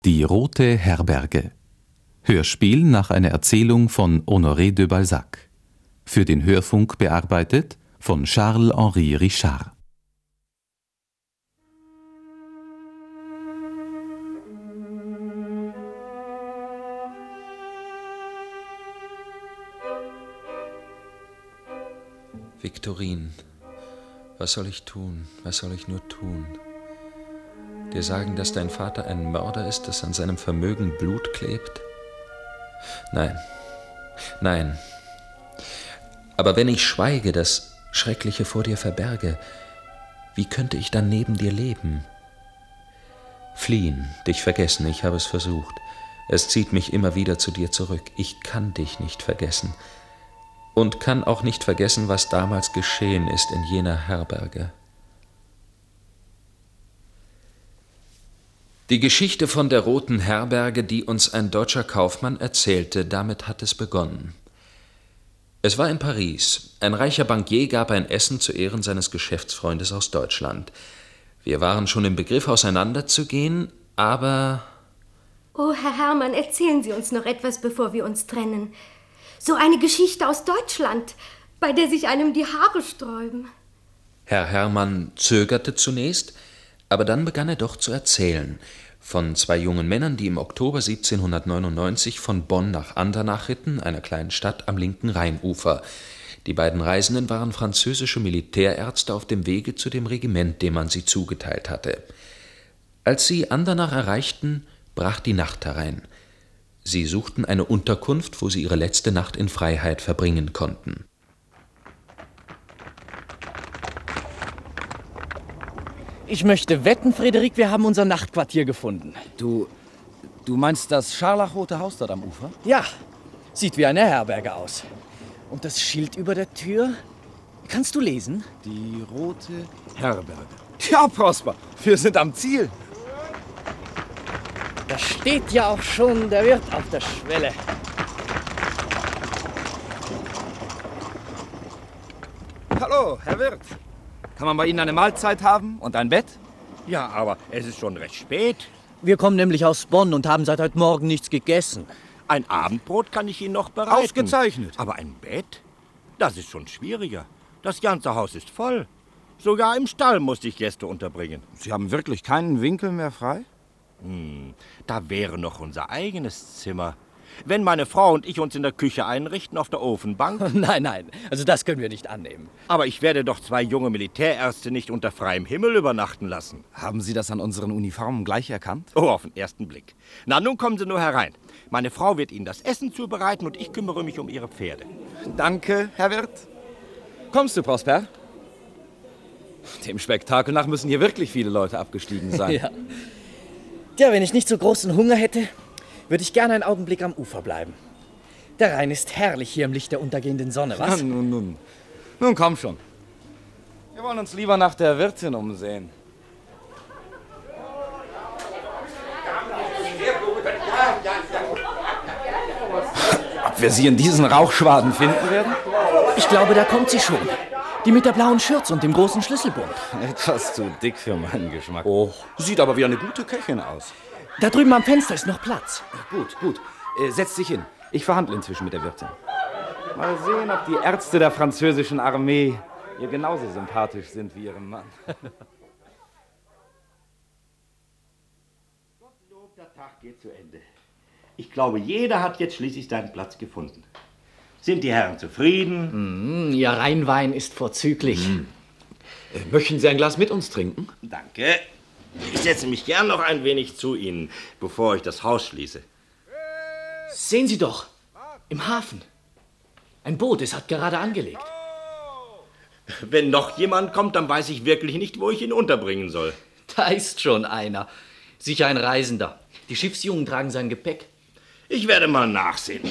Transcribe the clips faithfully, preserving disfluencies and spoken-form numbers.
Die rote Herberge. Hörspiel nach einer Erzählung von Honoré de Balzac. Für den Hörfunk bearbeitet von Charles-Henri Richard. Viktorin, was soll ich tun? Was soll ich nur tun? Dir sagen, dass dein Vater ein Mörder ist, dass an seinem Vermögen Blut klebt? Nein, nein. Aber wenn ich schweige, das Schreckliche vor dir verberge, wie könnte ich dann neben dir leben? Fliehen, dich vergessen, ich habe es versucht. Es zieht mich immer wieder zu dir zurück. Ich kann dich nicht vergessen. Und kann auch nicht vergessen, was damals geschehen ist in jener Herberge. Die Geschichte von der roten Herberge, die uns ein deutscher Kaufmann erzählte, damit hat es begonnen. Es war in Paris. Ein reicher Bankier gab ein Essen zu Ehren seines Geschäftsfreundes aus Deutschland. Wir waren schon im Begriff, auseinanderzugehen, aber... Oh, Herr Hermann, erzählen Sie uns noch etwas, bevor wir uns trennen. So eine Geschichte aus Deutschland, bei der sich einem die Haare sträuben. Herr Hermann zögerte zunächst, aber dann begann er doch zu erzählen. Von zwei jungen Männern, die im Oktober siebzehnhundertneunundneunzig von Bonn nach Andernach ritten, einer kleinen Stadt am linken Rheinufer. Die beiden Reisenden waren französische Militärärzte auf dem Wege zu dem Regiment, dem man sie zugeteilt hatte. Als sie Andernach erreichten, brach die Nacht herein. Sie suchten eine Unterkunft, wo sie ihre letzte Nacht in Freiheit verbringen konnten. Ich möchte wetten, Frederik, wir haben unser Nachtquartier gefunden. Du, du meinst das scharlachrote Haus dort am Ufer? Ja, sieht wie eine Herberge aus. Und das Schild über der Tür, kannst du lesen? Die rote Herberge. Ja, Prosper, wir sind am Ziel. Da steht ja auch schon der Wirt auf der Schwelle. Hallo, Herr Wirt. Kann man bei Ihnen eine Mahlzeit haben und ein Bett? Ja, aber es ist schon recht spät. Wir kommen nämlich aus Bonn und haben seit heute Morgen nichts gegessen. Ein Abendbrot kann ich Ihnen noch bereiten. Ausgezeichnet. Aber ein Bett? Das ist schon schwieriger. Das ganze Haus ist voll. Sogar im Stall musste ich Gäste unterbringen. Sie haben wirklich keinen Winkel mehr frei? Hm, da wäre noch unser eigenes Zimmer. Wenn meine Frau und ich uns in der Küche einrichten, auf der Ofenbank. Nein, nein, also das können wir nicht annehmen. Aber ich werde doch zwei junge Militärärzte nicht unter freiem Himmel übernachten lassen. Haben Sie das an unseren Uniformen gleich erkannt? Oh, auf den ersten Blick. Na, nun kommen Sie nur herein. Meine Frau wird Ihnen das Essen zubereiten und ich kümmere mich um Ihre Pferde. Danke, Herr Wirt. Kommst du, Prosper? Dem Spektakel nach müssen hier wirklich viele Leute abgestiegen sein. Ja. Ja, wenn ich nicht so großen Hunger hätte, würde ich gerne einen Augenblick am Ufer bleiben. Der Rhein ist herrlich hier im Licht der untergehenden Sonne, was? Ja, nun, nun. Nun, komm schon. Wir wollen uns lieber nach der Wirtin umsehen. Ob wir sie in diesen Rauchschwaden finden werden? Ich glaube, da kommt sie schon. Die mit der blauen Schürze und dem großen Schlüsselbund. Etwas zu dick für meinen Geschmack. Oh, sieht aber wie eine gute Köchin aus. Da drüben am Fenster ist noch Platz. Gut, gut. Äh, setz dich hin. Ich verhandle inzwischen mit der Wirtin. Mal sehen, ob die Ärzte der französischen Armee ihr genauso sympathisch sind wie ihrem Mann. Gottlob, der Tag geht zu Ende. Ich glaube, jeder hat jetzt schließlich seinen Platz gefunden. Sind die Herren zufrieden? Mm, Ihr Rheinwein ist vorzüglich. Mm. Äh, möchten Sie ein Glas mit uns trinken? Danke. Ich setze mich gern noch ein wenig zu Ihnen, bevor ich das Haus schließe. Sehen Sie doch, im Hafen. Ein Boot, es hat gerade angelegt. Wenn noch jemand kommt, dann weiß ich wirklich nicht, wo ich ihn unterbringen soll. Da ist schon einer. Sicher ein Reisender. Die Schiffsjungen tragen sein Gepäck. Ich werde mal nachsehen.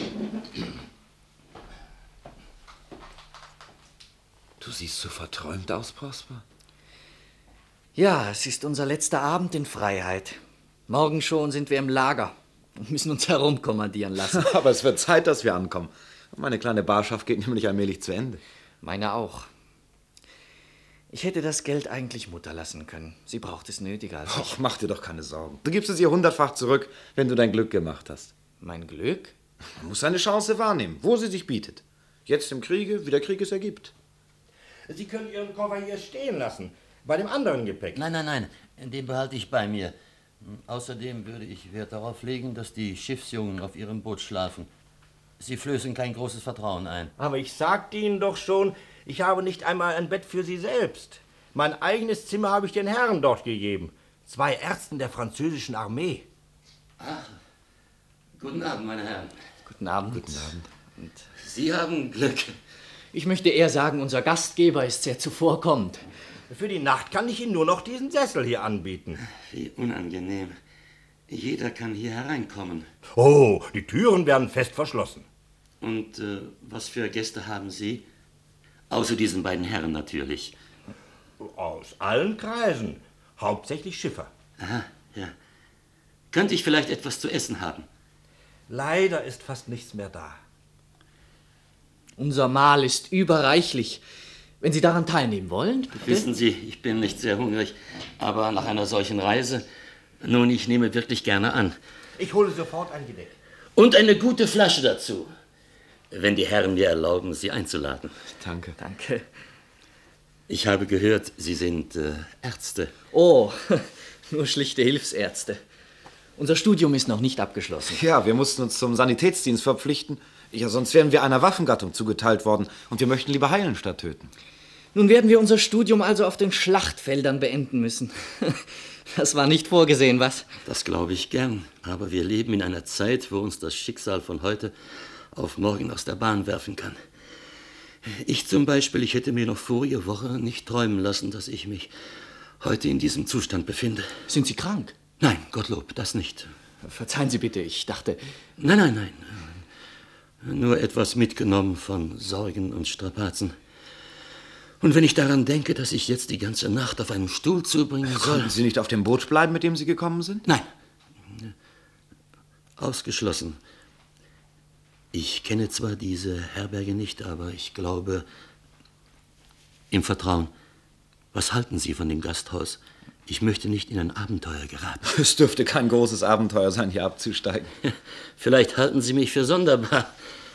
Du siehst so verträumt aus, Prosper. Ja, es ist unser letzter Abend in Freiheit. Morgen schon sind wir im Lager und müssen uns herumkommandieren lassen. Aber es wird Zeit, dass wir ankommen. Meine kleine Barschaft geht nämlich allmählich zu Ende. Meine auch. Ich hätte das Geld eigentlich Mutter lassen können. Sie braucht es nötiger als ich. Och, mach dir doch keine Sorgen. Du gibst es ihr hundertfach zurück, wenn du dein Glück gemacht hast. Mein Glück? Man muss seine Chance wahrnehmen, wo sie sich bietet. Jetzt im Kriege, wie der Krieg es ergibt. Sie können Ihren Koffer hier stehen lassen, bei dem anderen Gepäck. Nein, nein, nein, den behalte ich bei mir. Außerdem würde ich Wert darauf legen, dass die Schiffsjungen auf ihrem Boot schlafen. Sie flößen kein großes Vertrauen ein. Aber ich sagte Ihnen doch schon, ich habe nicht einmal ein Bett für Sie selbst. Mein eigenes Zimmer habe ich den Herren dort gegeben. Zwei Ärzten der französischen Armee. Ach, guten Abend, meine Herren. Guten Abend. Guten Abend. Und Sie haben Glück. ich möchte eher sagen, unser Gastgeber ist sehr zuvorkommend. Für die Nacht kann ich Ihnen nur noch diesen Sessel hier anbieten. Wie unangenehm. Jeder kann hier hereinkommen. Oh, die Türen werden fest verschlossen. Und äh, was für Gäste haben Sie? Außer diesen beiden Herren natürlich. Aus allen Kreisen. Hauptsächlich Schiffer. Aha, ja. Könnte ich vielleicht etwas zu essen haben? Leider ist fast nichts mehr da. Unser Mahl ist überreichlich. Wenn Sie daran teilnehmen wollen, bitte. Wissen Sie, ich bin nicht sehr hungrig, aber nach einer solchen Reise, nun, ich nehme wirklich gerne an. Ich hole sofort ein Gedeck. Und eine gute Flasche dazu, wenn die Herren mir erlauben, Sie einzuladen. Danke. Danke. Ich habe gehört, Sie sind äh, Ärzte. Oh, nur schlichte Hilfsärzte. Unser Studium ist noch nicht abgeschlossen. Ja, wir mussten uns zum Sanitätsdienst verpflichten. Ja, sonst wären wir einer Waffengattung zugeteilt worden und wir möchten lieber heilen statt töten. Nun werden wir unser Studium also auf den Schlachtfeldern beenden müssen. Das war nicht vorgesehen, was? Das glaube ich gern. Aber wir leben in einer Zeit, wo uns das Schicksal von heute auf morgen aus der Bahn werfen kann. Ich zum Beispiel, ich hätte mir noch vorige Woche nicht träumen lassen, dass ich mich heute in diesem Zustand befinde. Sind Sie krank? Nein, Gottlob, das nicht. Verzeihen Sie bitte, ich dachte... Nein, nein, nein. Nur etwas mitgenommen von Sorgen und Strapazen. Und wenn ich daran denke, dass ich jetzt die ganze Nacht auf einem Stuhl zubringen soll... Konnten Sie nicht auf dem Boot bleiben, mit dem Sie gekommen sind? Nein. Ausgeschlossen. Ich kenne zwar diese Herberge nicht, aber ich glaube, im Vertrauen. Was halten Sie von dem Gasthaus? Ich möchte nicht in ein Abenteuer geraten. Es dürfte kein großes Abenteuer sein, hier abzusteigen. Vielleicht halten Sie mich für sonderbar.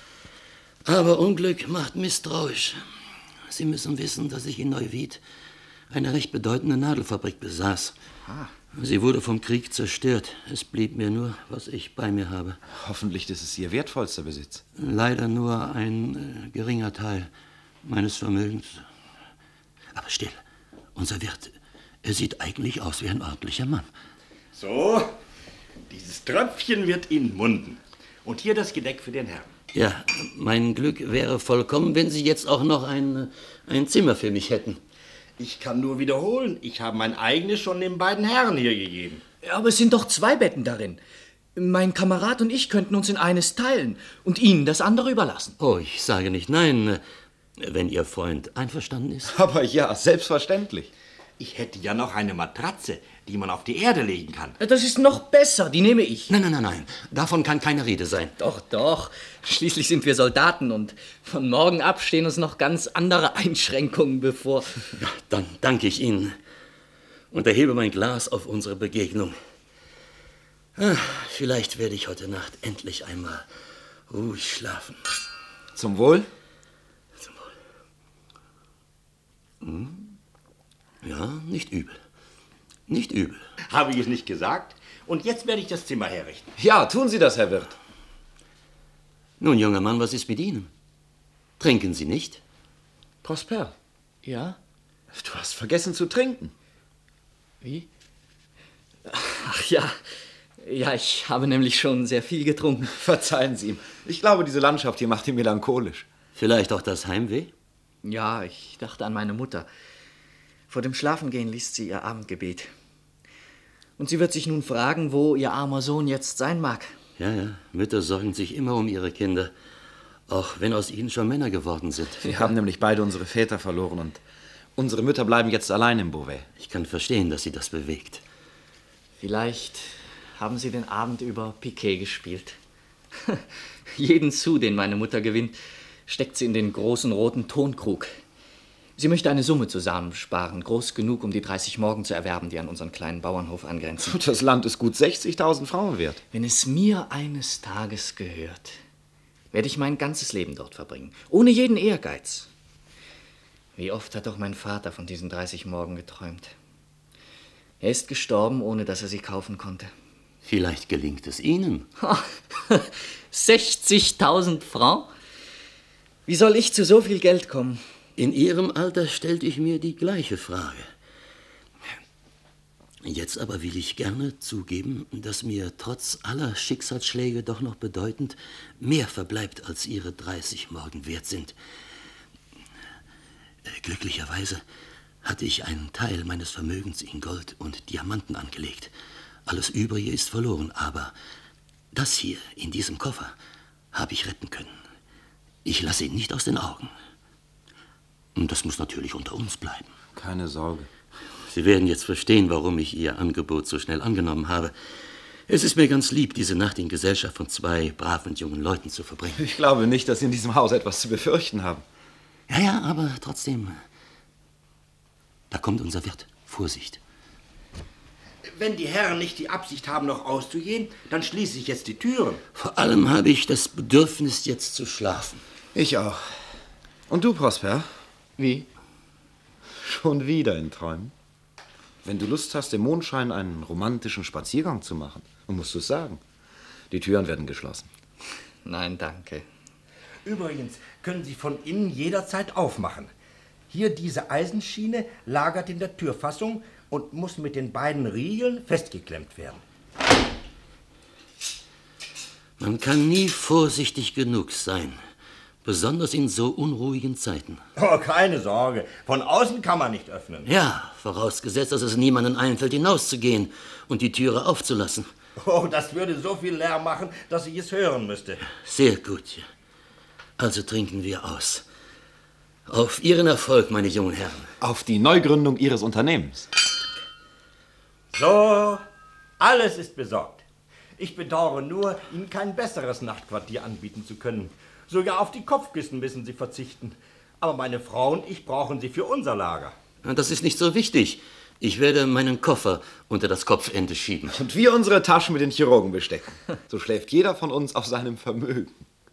Aber Unglück macht misstrauisch. Sie müssen wissen, dass ich in Neuwied eine recht bedeutende Nadelfabrik besaß. Ah. Sie wurde vom Krieg zerstört. Es blieb mir nur, was ich bei mir habe. Hoffentlich ist es Ihr wertvollster Besitz. Leider nur ein äh, geringer Teil meines Vermögens. Aber still, unser Wirt, er sieht eigentlich aus wie ein ordentlicher Mann. So, dieses Tröpfchen wird Ihnen munden. Und hier das Gedeck für den Herrn. Ja, mein Glück wäre vollkommen, wenn Sie jetzt auch noch ein, ein Zimmer für mich hätten. Ich kann nur wiederholen, ich habe mein eigenes schon den beiden Herren hier gegeben. Aber es sind doch zwei Betten darin. Mein Kamerad und ich könnten uns in eines teilen und Ihnen das andere überlassen. Oh, ich sage nicht nein, wenn Ihr Freund einverstanden ist. Aber ja, selbstverständlich. Ich hätte ja noch eine Matratze, die man auf die Erde legen kann. Das ist noch besser, die nehme ich. Nein, nein, nein, nein, davon kann keine Rede sein. Doch, doch. Schließlich sind wir Soldaten und von morgen ab stehen uns noch ganz andere Einschränkungen bevor. Ja, dann danke ich Ihnen und erhebe mein Glas auf unsere Begegnung. Ah, vielleicht werde ich heute Nacht endlich einmal ruhig schlafen. Zum Wohl? Zum Wohl. Hm? Ja, nicht übel. Nicht übel. Habe ich es nicht gesagt? Und jetzt werde ich das Zimmer herrichten. Ja, tun Sie das, Herr Wirt. Nun, junger Mann, was ist mit Ihnen? Trinken Sie nicht? Prosper, Ja? du hast vergessen zu trinken. Wie? Ach ja. Ja, ich habe nämlich schon sehr viel getrunken. Verzeihen Sie ihm. Ich glaube, diese Landschaft hier macht ihn melancholisch. Vielleicht auch das Heimweh? Ja, ich dachte an meine Mutter. Vor dem Schlafengehen liest sie ihr Abendgebet. Und sie wird sich nun fragen, wo ihr armer Sohn jetzt sein mag. Ja, ja, Mütter sorgen sich immer um ihre Kinder, auch wenn aus ihnen schon Männer geworden sind. Wir haben nämlich beide unsere Väter verloren und unsere Mütter bleiben jetzt allein im Beauvais. Ich kann verstehen, dass sie das bewegt. Vielleicht haben sie den Abend über Piquet gespielt. Jeden Sou, den meine Mutter gewinnt, steckt sie in den großen roten Tonkrug. Sie möchte eine Summe zusammensparen, groß genug, um die dreißig Morgen zu erwerben, die an unseren kleinen Bauernhof angrenzen. Das Land ist gut sechzigtausend Frauen wert. Wenn es mir eines Tages gehört, werde ich mein ganzes Leben dort verbringen, ohne jeden Ehrgeiz. Wie oft hat doch mein Vater von diesen dreißig Morgen geträumt. Er ist gestorben, ohne dass er sie kaufen konnte. Vielleicht gelingt es Ihnen. sechzigtausend Francs? Wie soll ich zu so viel Geld kommen? In Ihrem Alter stellte ich mir die gleiche Frage. Jetzt aber will ich gerne zugeben, dass mir trotz aller Schicksalsschläge doch noch bedeutend mehr verbleibt, als Ihre dreißig Morgen wert sind. Glücklicherweise hatte ich einen Teil meines Vermögens in Gold und Diamanten angelegt. Alles Übrige ist verloren, aber das hier in diesem Koffer habe ich retten können. Ich lasse ihn nicht aus den Augen. Und das muss natürlich unter uns bleiben. Keine Sorge. Sie werden jetzt verstehen, warum ich Ihr Angebot so schnell angenommen habe. Es ist mir ganz lieb, diese Nacht in Gesellschaft von zwei braven jungen Leuten zu verbringen. Ich glaube nicht, dass Sie in diesem Haus etwas zu befürchten haben. Ja, ja, aber trotzdem, da kommt unser Wirt. Vorsicht. Wenn die Herren nicht die Absicht haben, noch auszugehen, dann schließe ich jetzt die Türen. Vor allem habe ich das Bedürfnis, jetzt zu schlafen. Ich auch. Und du, Prosper? Wie? Schon wieder in Träumen? Wenn du Lust hast, im Mondschein einen romantischen Spaziergang zu machen, dann musst du es sagen. Die Türen werden geschlossen. Nein, danke. Übrigens können Sie von innen jederzeit aufmachen. Hier diese Eisenschiene lagert in der Türfassung und muss mit den beiden Riegeln festgeklemmt werden. Man kann nie vorsichtig genug sein. Besonders in so unruhigen Zeiten. Oh, keine Sorge. Von außen kann man nicht öffnen. Ja, vorausgesetzt, dass es niemandem einfällt, hinauszugehen und die Türe aufzulassen. Oh, das würde so viel Lärm machen, dass ich es hören müsste. Sehr gut. Also trinken wir aus. Auf Ihren Erfolg, meine jungen Herren. Auf die Neugründung Ihres Unternehmens. So, alles ist besorgt. Ich bedauere nur, Ihnen kein besseres Nachtquartier anbieten zu können. Sogar auf die Kopfkissen müssen Sie verzichten. Aber meine Frau und ich brauchen sie für unser Lager. Das ist nicht so wichtig. Ich werde meinen Koffer unter das Kopfende schieben. Und wir unsere Taschen mit den Chirurgen bestecken. So schläft jeder von uns auf seinem Vermögen.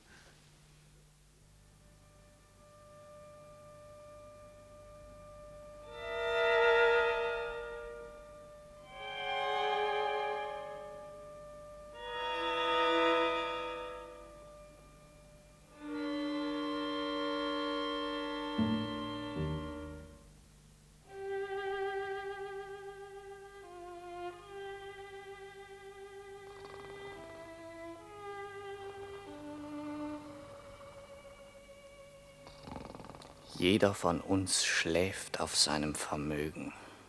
Jeder von uns schläft auf seinem Vermögen.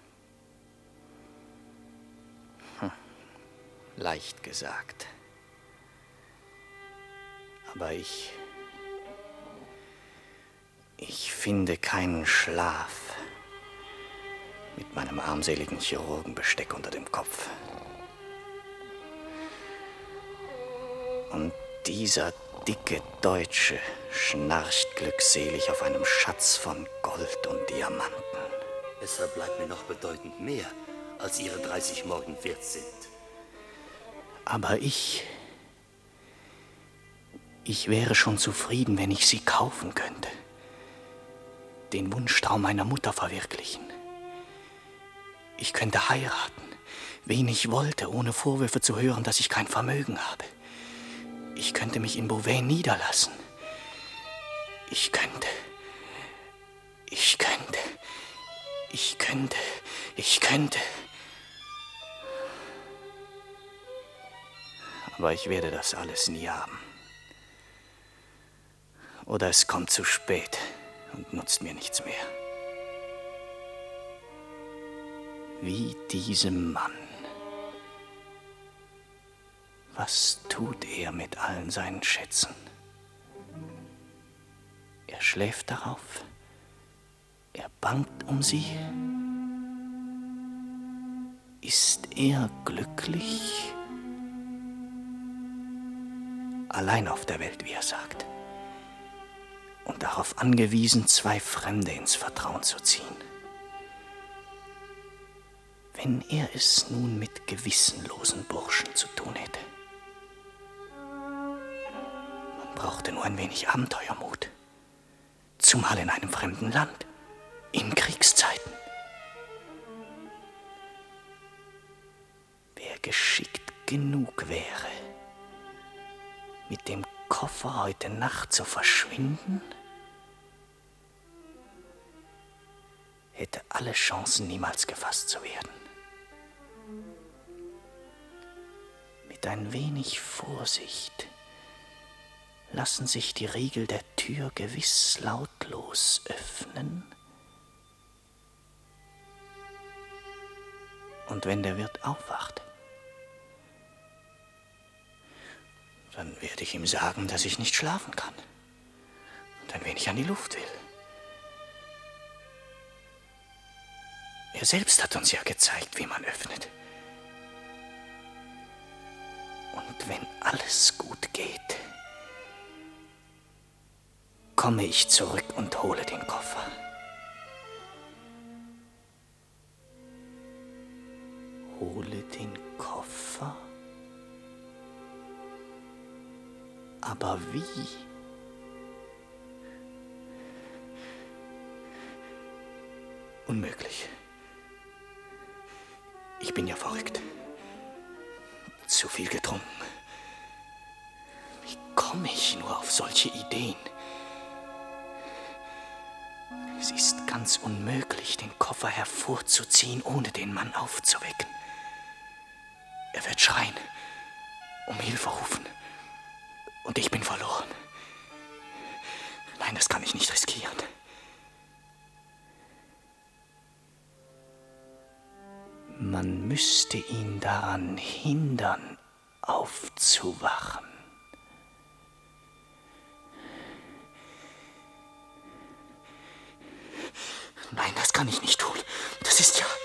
Hm, leicht gesagt. Aber ich... Ich finde keinen Schlaf mit meinem armseligen Chirurgenbesteck unter dem Kopf. Und dieser dicke Deutsche schnarcht glückselig auf einem Schatz von Gold und Diamanten. Es verbleibt mir noch bedeutend mehr, als Ihre dreißig Morgen wert sind. Aber ich... Ich wäre schon zufrieden, wenn ich sie kaufen könnte. Den Wunschtraum meiner Mutter verwirklichen. Ich könnte heiraten, wen ich wollte, ohne Vorwürfe zu hören, dass ich kein Vermögen habe. Ich könnte mich in Beauvais niederlassen. Ich könnte, ich könnte, ich könnte, ich könnte. Aber ich werde das alles nie haben. Oder es kommt zu spät und nutzt mir nichts mehr. Wie diesem Mann. Was tut er mit allen seinen Schätzen? Er schläft darauf. Er bangt um sie. Ist er glücklich? Allein auf der Welt, wie er sagt. und darauf angewiesen, zwei Fremde ins Vertrauen zu ziehen. Wenn er es nun mit gewissenlosen Burschen zu tun hätte. Man brauchte nur ein wenig Abenteuermut. Zumal in einem fremden Land, in Kriegszeiten. Wer geschickt genug wäre, mit dem Koffer heute Nacht zu verschwinden, hätte alle Chancen, niemals gefasst zu werden. Mit ein wenig Vorsicht lassen sich die Riegel der Tür gewiss lautlos öffnen. Und wenn der Wirt aufwacht, dann werde ich ihm sagen, dass ich nicht schlafen kann und ein wenig an die Luft will. Er selbst hat uns ja gezeigt, wie man öffnet. Und wenn alles gut geht, komme ich zurück und hole den Koffer. Hole den Koffer? Aber wie? Unmöglich. Ich bin ja verrückt. Zu viel getrunken. Wie komme ich nur auf solche Ideen? Es ist ganz unmöglich, den Koffer hervorzuziehen, ohne den Mann aufzuwecken. Er wird schreien, um Hilfe rufen. Und ich bin verloren. Nein, das kann ich nicht riskieren. Man müsste ihn daran hindern, aufzuwachen. Nein, das kann ich nicht tun. Das ist ja...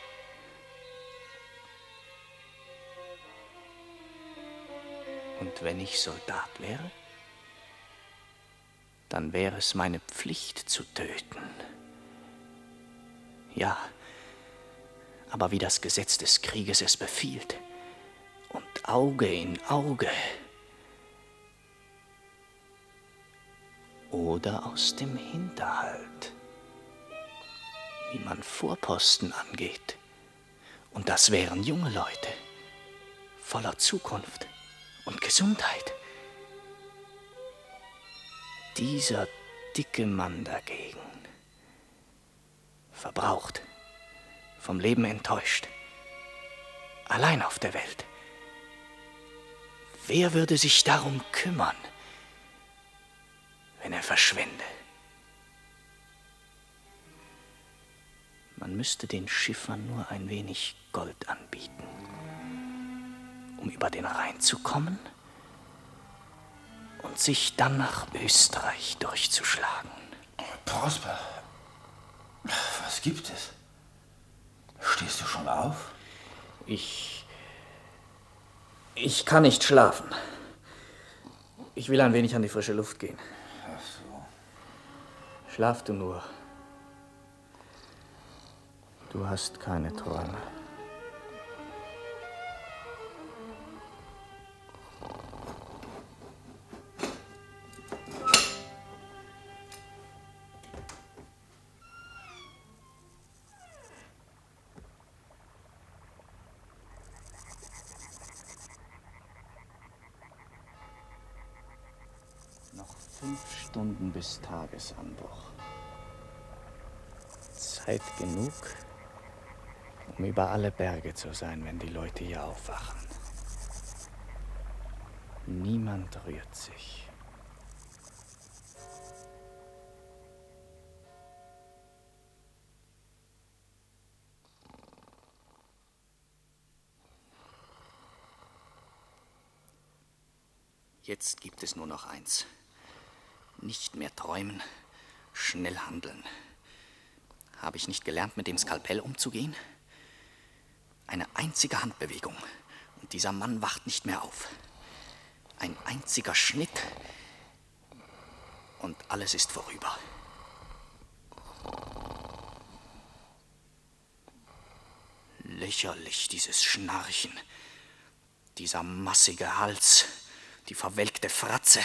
Und wenn ich Soldat wäre, dann wäre es meine Pflicht zu töten. Ja, aber wie das Gesetz des Krieges es befiehlt. Und Auge in Auge. Oder aus dem Hinterhalt. Wie man Vorposten angeht. Und das wären junge Leute, voller Zukunft und Gesundheit. Dieser dicke Mann dagegen, verbraucht, vom Leben enttäuscht, allein auf der Welt. Wer würde sich darum kümmern, wenn er verschwände? Man müsste den Schiffern nur ein wenig Gold anbieten, um über den Rhein zu kommen und sich dann nach Österreich durchzuschlagen. Prosper, was gibt es? Stehst du schon auf? Ich... Ich kann nicht schlafen. Ich will ein wenig an die frische Luft gehen. Ach so. Schlaf du nur. Du hast keine Träume. Noch fünf Stunden bis Tagesanbruch. Zeit genug, um über alle Berge zu sein, wenn die Leute hier aufwachen. Niemand rührt sich. Jetzt gibt es nur noch eins. Nicht mehr träumen, schnell handeln. Habe ich nicht gelernt, mit dem Skalpell umzugehen? Eine einzige Handbewegung und dieser Mann wacht nicht mehr auf. Ein einziger Schnitt Und alles ist vorüber. Lächerlich, dieses Schnarchen. Dieser massige Hals, die verwelkte Fratze.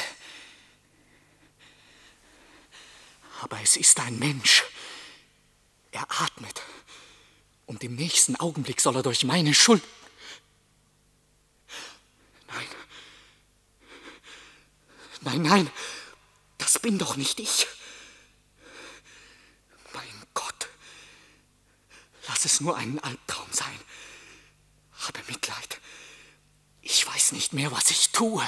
Aber es ist ein Mensch. Er atmet. Und im nächsten Augenblick soll er durch meine Schuld... Nein. Nein, nein. Das bin doch nicht ich. Mein Gott. Lass es nur einen Albtraum sein. Habe Mitleid. Ich weiß nicht mehr, was ich tue.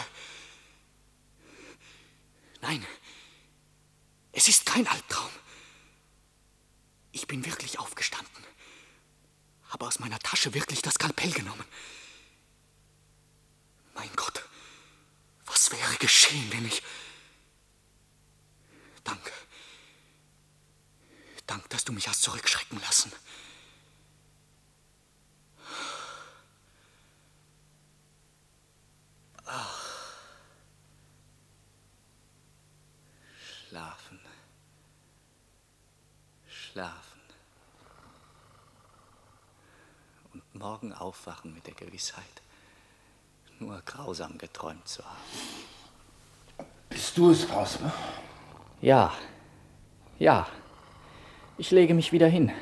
Nein. Es ist kein Albtraum. Ich bin wirklich aufgestanden. Habe aus meiner Tasche wirklich das Skalpell genommen. Mein Gott, was wäre geschehen, wenn ich... Danke. Dank, dass du mich hast zurückschrecken lassen. Ach. Schlafen. Schlafen. Und morgen aufwachen mit der Gewissheit, nur grausam geträumt zu haben. Bist du es, Prosper? Ja, ja. Ich lege mich wieder hin.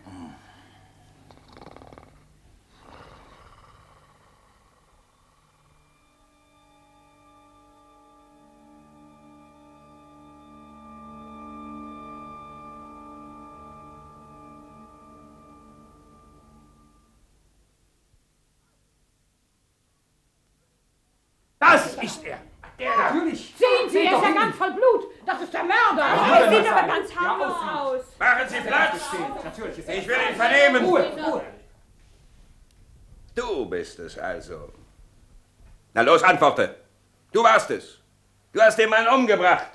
Das ist er. Der, natürlich. Sehen Sie, er ist ja ganz voll Blut. Das ist der Mörder. Er sieht aber ganz harmlos aus. Machen Sie Platz. Ich will ihn vernehmen. Ruhe, Ruhe. Du bist es also. Na los, antworte. Du warst es. Du hast den Mann umgebracht.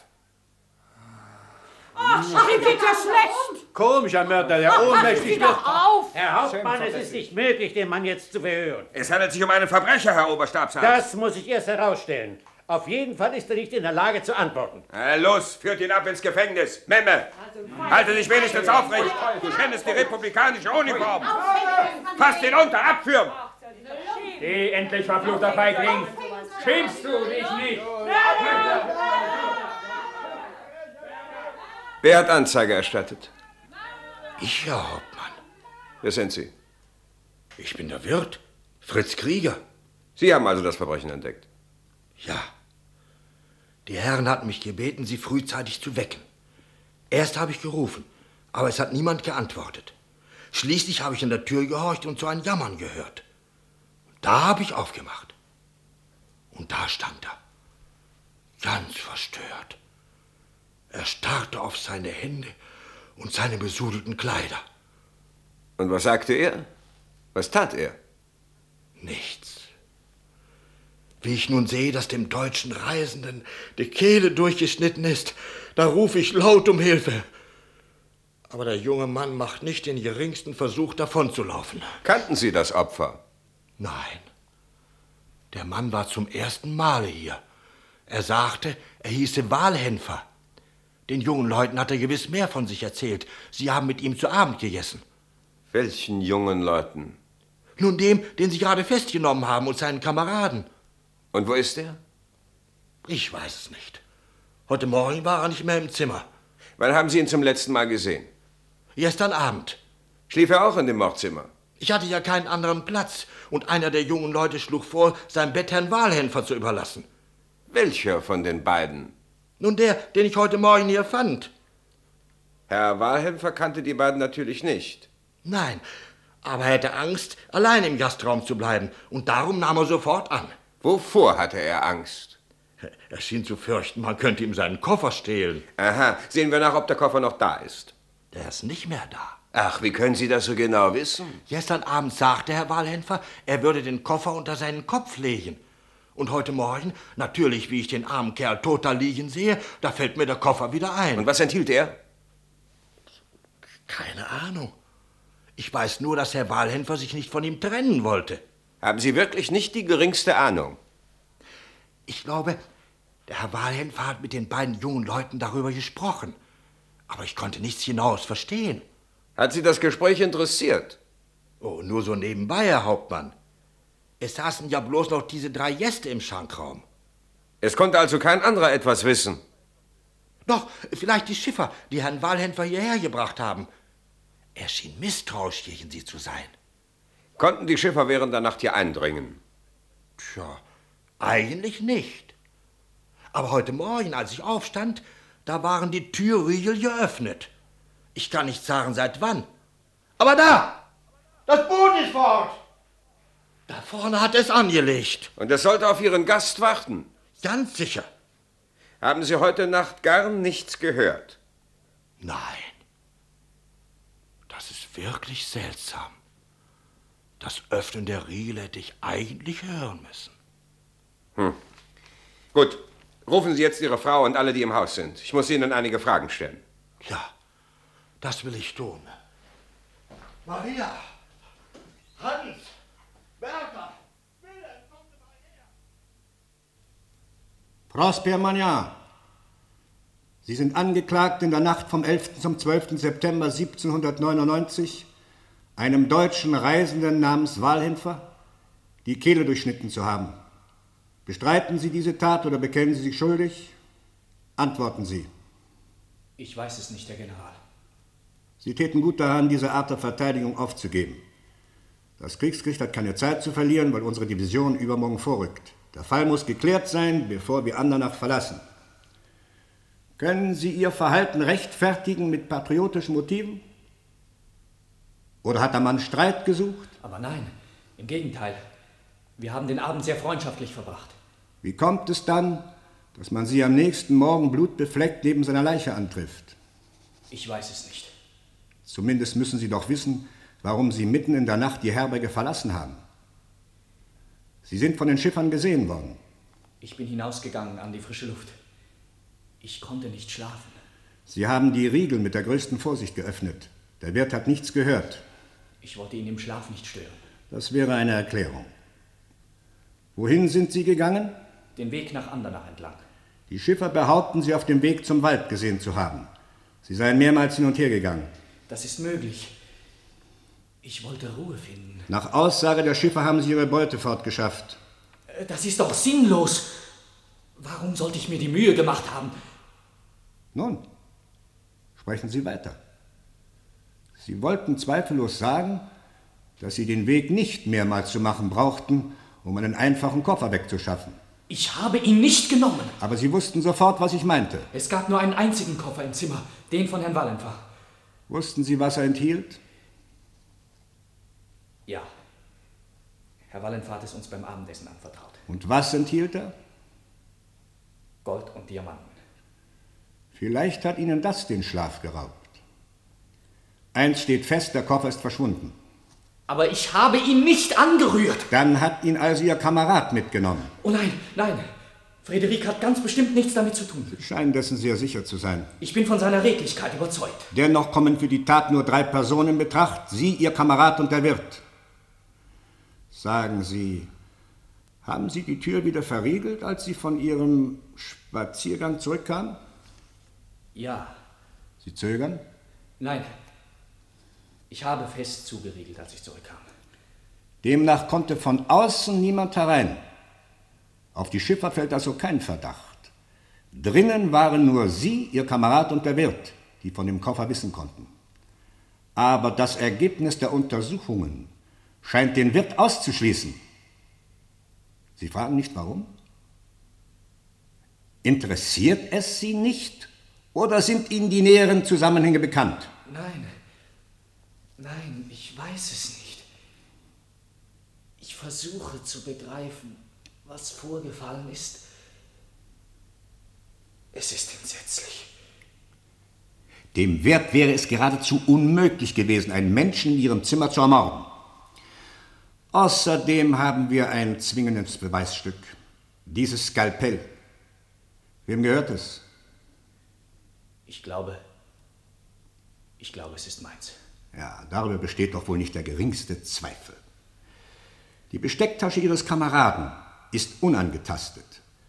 Ach, ihm geht's ja schlecht. Komischer Mörder, der ohnmächtig wird. Auf. Herr Hauptmann, es ist nicht möglich, den Mann jetzt zu verhören. Es handelt sich um einen Verbrecher, Herr Oberstabsarzt. Das muss ich erst herausstellen. Auf jeden Fall ist er nicht in der Lage zu antworten. Na los, führt ihn ab ins Gefängnis. Memme, halte dich wenigstens aufrecht. Du schändest die republikanische Uniform. Fasst ihn unter, abführen. Geh endlich, verfluchter Feigling. Schämst du dich nicht? Wer hat Anzeige erstattet? Ich, Herr Hauptmann. Wer sind Sie? Ich bin der Wirt, Fritz Krieger. Sie haben also das Verbrechen entdeckt? Ja. Die Herren hatten mich gebeten, Sie frühzeitig zu wecken. Erst habe ich gerufen, aber es hat niemand geantwortet. Schließlich habe ich an der Tür gehorcht und so ein Jammern gehört. Da habe ich aufgemacht. Und da stand er, ganz verstört. Er starrte auf seine Hände und seine besudelten Kleider. Und was sagte er? Was tat er? Nichts. Wie ich nun sehe, dass dem deutschen Reisenden die Kehle durchgeschnitten ist, da rufe ich laut um Hilfe. Aber der junge Mann macht nicht den geringsten Versuch, davonzulaufen. Kannten Sie das Opfer? Nein. Der Mann war zum ersten Male hier. Er sagte, er hieße Walhenfer. Den jungen Leuten hat er gewiss mehr von sich erzählt. Sie haben mit ihm zu Abend gegessen. Welchen jungen Leuten? Nun dem, den Sie gerade festgenommen haben und seinen Kameraden. Und wo ist er? Ich weiß es nicht. Heute Morgen war er nicht mehr im Zimmer. Wann haben Sie ihn zum letzten Mal gesehen? Gestern Abend. Schlief er auch in dem Mordzimmer? Ich hatte ja keinen anderen Platz und einer der jungen Leute schlug vor, sein Bett Herrn Walhenfer zu überlassen. Welcher von den beiden? Nun der, den ich heute Morgen hier fand. Herr Walhenfer kannte die beiden natürlich nicht. Nein, aber er hatte Angst, allein im Gastraum zu bleiben und darum nahm er sofort an. Wovor hatte er Angst? Er schien zu fürchten, man könnte ihm seinen Koffer stehlen. Aha, sehen wir nach, ob der Koffer noch da ist. Der ist nicht mehr da. Ach, wie können Sie das so genau wissen? Gestern Abend sagte Herr Walhenfer, er würde den Koffer unter seinen Kopf legen. Und heute Morgen, natürlich, wie ich den armen Kerl tot da liegen sehe, da fällt mir der Koffer wieder ein. Und was enthielt er? Keine Ahnung. Ich weiß nur, dass Herr Walhenfer sich nicht von ihm trennen wollte. Haben Sie wirklich nicht die geringste Ahnung? Ich glaube, Der Herr Wahlhänfer hat mit den beiden jungen Leuten darüber gesprochen. Aber ich konnte nichts hinaus verstehen. Hat Sie das Gespräch interessiert? Oh, nur so nebenbei, Herr Hauptmann. Es saßen ja bloß noch diese drei Gäste im Schankraum. Es konnte also kein anderer etwas wissen? Doch, vielleicht die Schiffer, die Herrn Wahlhänfer hierher gebracht haben. Er schien misstrauisch gegen sie zu sein. Konnten die Schiffer während der Nacht hier eindringen? Tja, eigentlich nicht. Aber heute Morgen, als ich aufstand, da waren die Türriegel geöffnet. Ich kann nicht sagen, seit wann. Aber da! Das Boot ist fort! Da vorne hat es angelegt. Und es sollte auf Ihren Gast warten? Ganz sicher. Haben Sie heute Nacht gar nichts gehört? Nein. Das ist wirklich seltsam. Das Öffnen der Riegel hätte ich eigentlich hören müssen. Hm. Gut. Rufen Sie jetzt Ihre Frau und alle, die im Haus sind. Ich muss Ihnen einige Fragen stellen. Ja, das will ich tun. Maria! Hans! Bertha! Wilhelm, kommt mal her! Prosper Magnan, Sie sind angeklagt, in der Nacht vom elften zum zwölften September siebzehnhundertneunundneunzig einem deutschen Reisenden namens Wahlhänfer die Kehle durchschnitten zu haben. Bestreiten Sie diese Tat oder bekennen Sie sich schuldig? Antworten Sie. Ich weiß es nicht, Herr General. Sie täten gut daran, diese Art der Verteidigung aufzugeben. Das Kriegsgericht hat keine Zeit zu verlieren, weil unsere Division übermorgen vorrückt. Der Fall muss geklärt sein, bevor wir Andernach verlassen. Können Sie Ihr Verhalten rechtfertigen mit patriotischen Motiven? Oder hat der Mann Streit gesucht? Aber nein, im Gegenteil. Wir haben den Abend sehr freundschaftlich verbracht. Wie kommt es dann, dass man Sie am nächsten Morgen blutbefleckt neben seiner Leiche antrifft? Ich weiß es nicht. Zumindest müssen Sie doch wissen, warum Sie mitten in der Nacht die Herberge verlassen haben. Sie sind von den Schiffern gesehen worden. Ich bin hinausgegangen an die frische Luft. Ich konnte nicht schlafen. Sie haben die Riegel mit der größten Vorsicht geöffnet. Der Wirt hat nichts gehört. Ich wollte ihn im Schlaf nicht stören. Das wäre eine Erklärung. Wohin sind Sie gegangen? Den Weg nach Andernach entlang. Die Schiffer behaupten, Sie auf dem Weg zum Wald gesehen zu haben. Sie seien mehrmals hin und her gegangen. Das ist möglich. Ich wollte Ruhe finden. Nach Aussage der Schiffer haben Sie Ihre Beute fortgeschafft. Das ist doch sinnlos. Warum sollte ich mir die Mühe gemacht haben? Nun, sprechen Sie weiter. Sie wollten zweifellos sagen, dass Sie den Weg nicht mehrmals zu machen brauchten, um einen einfachen Koffer wegzuschaffen. Ich habe ihn nicht genommen. Aber Sie wussten sofort, was ich meinte. Es gab nur einen einzigen Koffer im Zimmer, den von Herrn Wahlhänfer. Wussten Sie, was er enthielt? Ja. Herr Wahlhänfer hat es uns beim Abendessen anvertraut. Und was enthielt er? Gold und Diamanten. Vielleicht hat Ihnen das den Schlaf geraubt. Eins steht fest, der Koffer ist verschwunden. Aber ich habe ihn nicht angerührt. Dann hat ihn also Ihr Kamerad mitgenommen. Oh nein, nein. Frederik hat ganz bestimmt nichts damit zu tun. Sie scheinen dessen sehr sicher zu sein. Ich bin von seiner Redlichkeit überzeugt. Dennoch kommen für die Tat nur drei Personen in Betracht. Sie, Ihr Kamerad und der Wirt. Sagen Sie, haben Sie die Tür wieder verriegelt, als Sie von Ihrem Spaziergang zurückkamen? Ja. Sie zögern? Nein. Ich habe fest zugeriegelt, als ich zurückkam. Demnach konnte von außen niemand herein. Auf die Schiffer fällt also kein Verdacht. Drinnen waren nur Sie, Ihr Kamerad und der Wirt, die von dem Koffer wissen konnten. Aber das Ergebnis der Untersuchungen scheint den Wirt auszuschließen. Sie fragen nicht, warum? Interessiert es Sie nicht? Oder sind Ihnen die näheren Zusammenhänge bekannt? Nein. Nein, ich weiß es nicht. Ich versuche zu begreifen, was vorgefallen ist. Es ist entsetzlich. Dem Wirt wäre es geradezu unmöglich gewesen, einen Menschen in Ihrem Zimmer zu ermorden. Außerdem haben wir ein zwingendes Beweisstück. Dieses Skalpell. Wem gehört es? Ich glaube, ich glaube, es ist meins. Ja, darüber besteht doch wohl nicht der geringste Zweifel. Die Bestecktasche Ihres Kameraden ist unangetastet.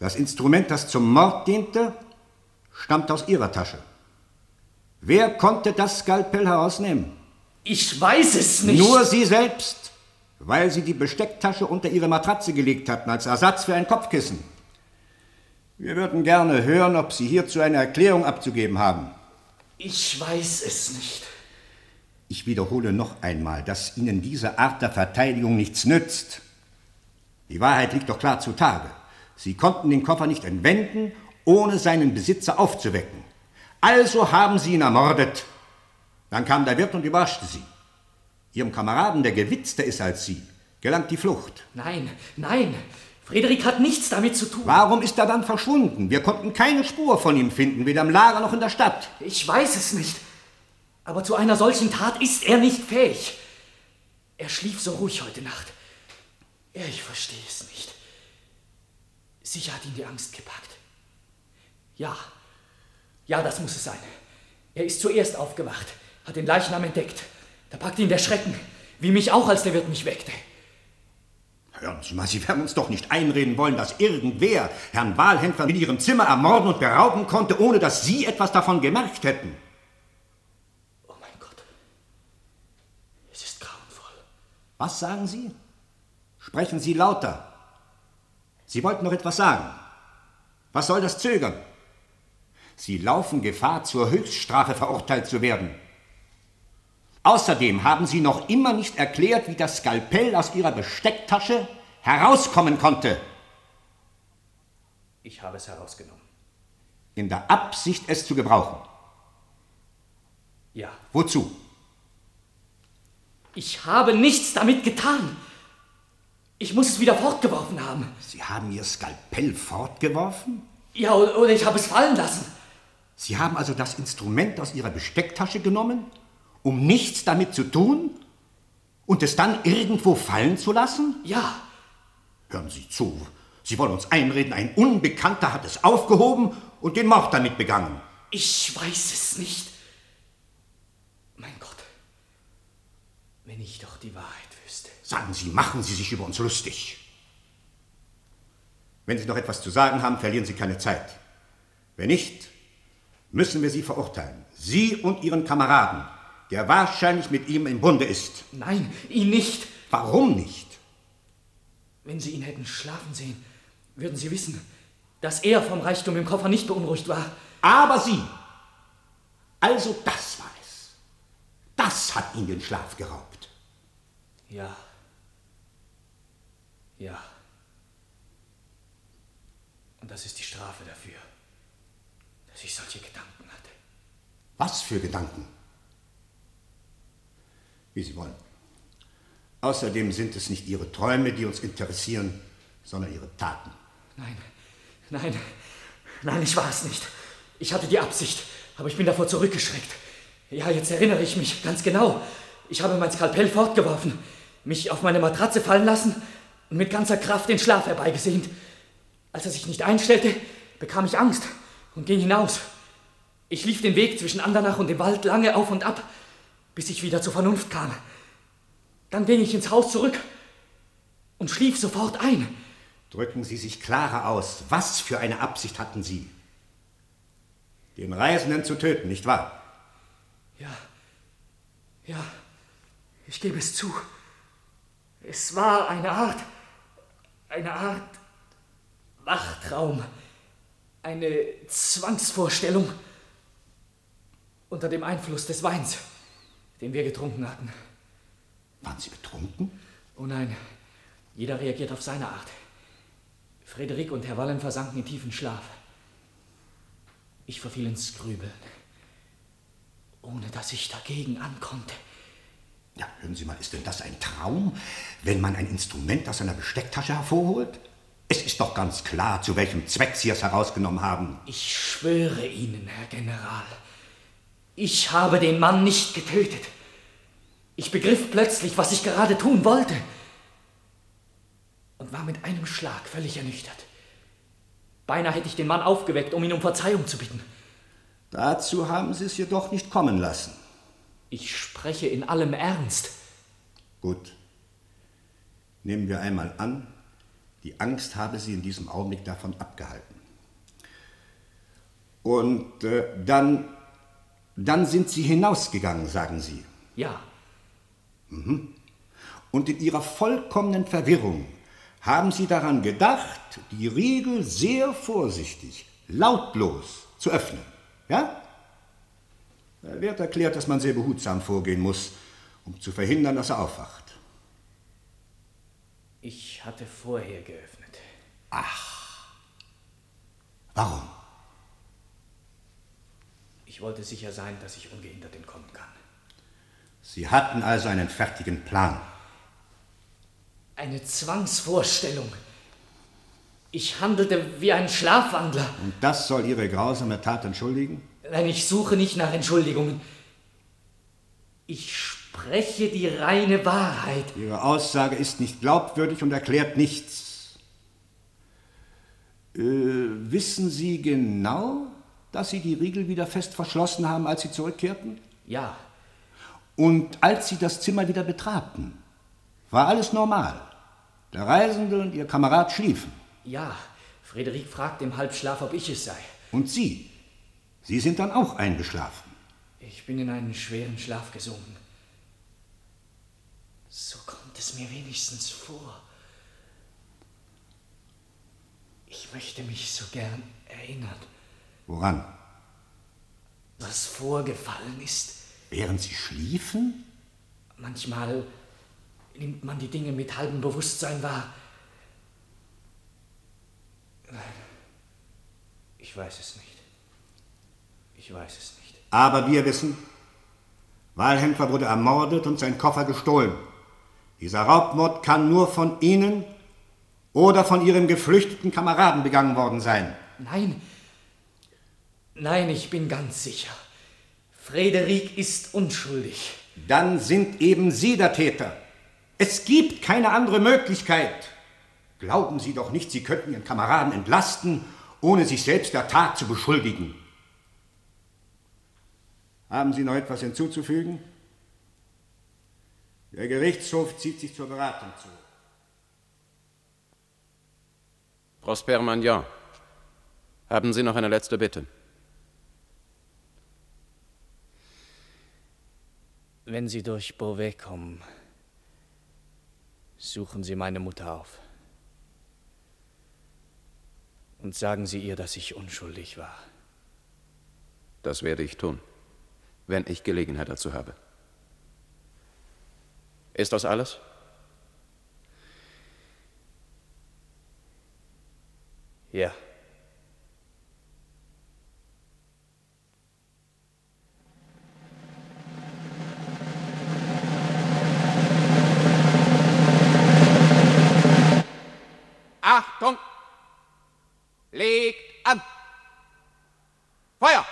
Das Instrument, das zum Mord diente, stammt aus Ihrer Tasche. Wer konnte das Skalpell herausnehmen? Ich weiß es nicht. Nur Sie selbst, weil Sie die Bestecktasche unter Ihre Matratze gelegt hatten, als Ersatz für ein Kopfkissen. Wir würden gerne hören, ob Sie hierzu eine Erklärung abzugeben haben. Ich weiß es nicht. Ich wiederhole noch einmal, dass Ihnen diese Art der Verteidigung nichts nützt. Die Wahrheit liegt doch klar zutage. Sie konnten den Koffer nicht entwenden, ohne seinen Besitzer aufzuwecken. Also haben Sie ihn ermordet. Dann kam der Wirt und überraschte Sie. Ihrem Kameraden, der gewitzter ist als Sie, gelangt die Flucht. Nein, nein, Frederik hat nichts damit zu tun. Warum ist er dann verschwunden? Wir konnten keine Spur von ihm finden, weder im Lager noch in der Stadt. Ich weiß es nicht. Aber zu einer solchen Tat ist er nicht fähig. Er schlief so ruhig heute Nacht. Ja, ich verstehe es nicht. Sicher hat ihn die Angst gepackt. Ja, ja, das muss es sein. Er ist zuerst aufgewacht, hat den Leichnam entdeckt. Da packte ihn der Schrecken, wie mich auch, als der Wirt mich weckte. Hören Sie mal, Sie werden uns doch nicht einreden wollen, dass irgendwer Herrn Walhändler in Ihrem Zimmer ermorden und berauben konnte, ohne dass Sie etwas davon gemerkt hätten. Oh mein Gott, es ist grauenvoll. Was sagen Sie? Sprechen Sie lauter. Sie wollten noch etwas sagen. Was soll das zögern? Sie laufen Gefahr, zur Höchststrafe verurteilt zu werden. Außerdem haben Sie noch immer nicht erklärt, wie das Skalpell aus Ihrer Bestecktasche herauskommen konnte. Ich habe es herausgenommen. In der Absicht, es zu gebrauchen. Ja. Wozu? Ich habe nichts damit getan. Ich muss es wieder fortgeworfen haben. Sie haben Ihr Skalpell fortgeworfen? Ja, oder ich habe es fallen lassen. Sie haben also das Instrument aus Ihrer Bestecktasche genommen, um nichts damit zu tun und es dann irgendwo fallen zu lassen? Ja. Hören Sie zu. Sie wollen uns einreden, ein Unbekannter hat es aufgehoben und den Mord damit begangen. Ich weiß es nicht. Mein Gott, wenn ich doch die Wahrheit wüsste. Sagen Sie, machen Sie sich über uns lustig. Wenn Sie noch etwas zu sagen haben, verlieren Sie keine Zeit. Wenn nicht, müssen wir Sie verurteilen. Sie und Ihren Kameraden, der wahrscheinlich mit ihm im Bunde ist. Nein, ihn nicht. Warum nicht? Wenn Sie ihn hätten schlafen sehen, würden Sie wissen, dass er vom Reichtum im Koffer nicht beunruhigt war. Aber Sie! Also das war es. Das hat ihn den Schlaf geraubt. Ja. Ja. Und das ist die Strafe dafür, dass ich solche Gedanken hatte. Was für Gedanken? Wie Sie wollen. Außerdem sind es nicht Ihre Träume, die uns interessieren, sondern Ihre Taten. Nein, nein, nein, ich war es nicht. Ich hatte die Absicht, aber ich bin davor zurückgeschreckt. Ja, jetzt erinnere ich mich ganz genau. Ich habe mein Skalpell fortgeworfen, mich auf meine Matratze fallen lassen und mit ganzer Kraft den Schlaf herbeigesehnt. Als er sich nicht einstellte, bekam ich Angst und ging hinaus. Ich lief den Weg zwischen Andernach und dem Wald lange auf und ab, bis ich wieder zur Vernunft kam. Dann ging ich ins Haus zurück und schlief sofort ein. Drücken Sie sich klarer aus. Was für eine Absicht hatten Sie? Den Reisenden zu töten, nicht wahr? Ja, ja, ich gebe es zu. Es war eine Art, eine Art Wachtraum, eine Zwangsvorstellung unter dem Einfluss des Weins, den wir getrunken hatten. Waren Sie betrunken? Oh nein, jeder reagiert auf seine Art. Frederik und Herr Wallen versanken in tiefen Schlaf. Ich verfiel ins Grübeln, ohne dass ich dagegen ankonnte. Ja, hören Sie mal, ist denn das ein Traum, wenn man ein Instrument aus einer Bestecktasche hervorholt? Es ist doch ganz klar, zu welchem Zweck Sie es herausgenommen haben. Ich schwöre Ihnen, Herr General, ich habe den Mann nicht getötet. Ich begriff plötzlich, was ich gerade tun wollte und war mit einem Schlag völlig ernüchtert. Beinahe hätte ich den Mann aufgeweckt, um ihn um Verzeihung zu bitten. Dazu haben Sie es jedoch nicht kommen lassen. Ich spreche in allem Ernst. Gut. Nehmen wir einmal an, Die Angst habe sie in diesem Augenblick davon abgehalten. Und äh, dann, dann sind Sie hinausgegangen, sagen Sie. Ja. Mhm. Und in Ihrer vollkommenen Verwirrung haben Sie daran gedacht, die Riegel sehr vorsichtig, lautlos zu öffnen. Ja? Der Wirt erklärt, dass man sehr behutsam vorgehen muss, um zu verhindern, dass er aufwacht. Ich hatte vorher geöffnet. Ach. Warum? Ich wollte sicher sein, dass ich ungehindert entkommen kann. Sie hatten also einen fertigen Plan. Eine Zwangsvorstellung. Ich handelte wie ein Schlafwandler. Und das soll Ihre grausame Tat entschuldigen? Nein, ich suche nicht nach Entschuldigungen. Ich spreche die reine Wahrheit. Ihre Aussage ist nicht glaubwürdig und erklärt nichts. Äh, wissen Sie genau, dass Sie die Riegel wieder fest verschlossen haben, als Sie zurückkehrten? Ja. Und als Sie das Zimmer wieder betraten, war alles normal? Der Reisende und Ihr Kamerad schliefen? Ja. Frederik fragt im Halbschlaf, ob ich es sei. Und Sie? Sie sind dann auch eingeschlafen? Ich bin in einen schweren Schlaf gesunken. So kommt es mir wenigstens vor. Ich möchte mich so gern erinnern. Woran? Was vorgefallen ist. Während Sie schliefen? Manchmal nimmt man die Dinge mit halbem Bewusstsein wahr. Ich weiß es nicht. Ich weiß es nicht. Aber wir wissen, Walhändler wurde ermordet und sein Koffer gestohlen. Dieser Raubmord kann nur von Ihnen oder von Ihrem geflüchteten Kameraden begangen worden sein. Nein, nein, ich bin ganz sicher. Frederik ist unschuldig. Dann sind eben Sie der Täter. Es gibt keine andere Möglichkeit. Glauben Sie doch nicht, Sie könnten Ihren Kameraden entlasten, ohne sich selbst der Tat zu beschuldigen. Haben Sie noch etwas hinzuzufügen? Der Gerichtshof zieht sich zur Beratung zurück. Prosper Magnan, haben Sie noch eine letzte Bitte? Wenn Sie durch Beauvais kommen, suchen Sie meine Mutter auf. Und sagen Sie ihr, dass ich unschuldig war. Das werde ich tun, wenn ich Gelegenheit dazu habe. Ist das alles? Ja. Achtung! Legt an! Feuer!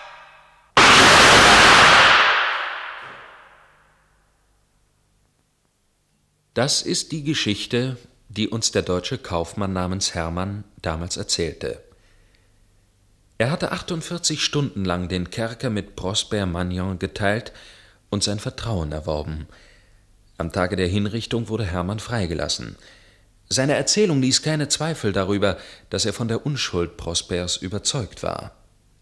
Das ist die Geschichte, die uns der deutsche Kaufmann namens Hermann damals erzählte. Er hatte achtundvierzig Stunden lang den Kerker mit Prosper Magnan geteilt und sein Vertrauen erworben. Am Tage der Hinrichtung wurde Hermann freigelassen. Seine Erzählung ließ keine Zweifel darüber, dass er von der Unschuld Prospers überzeugt war.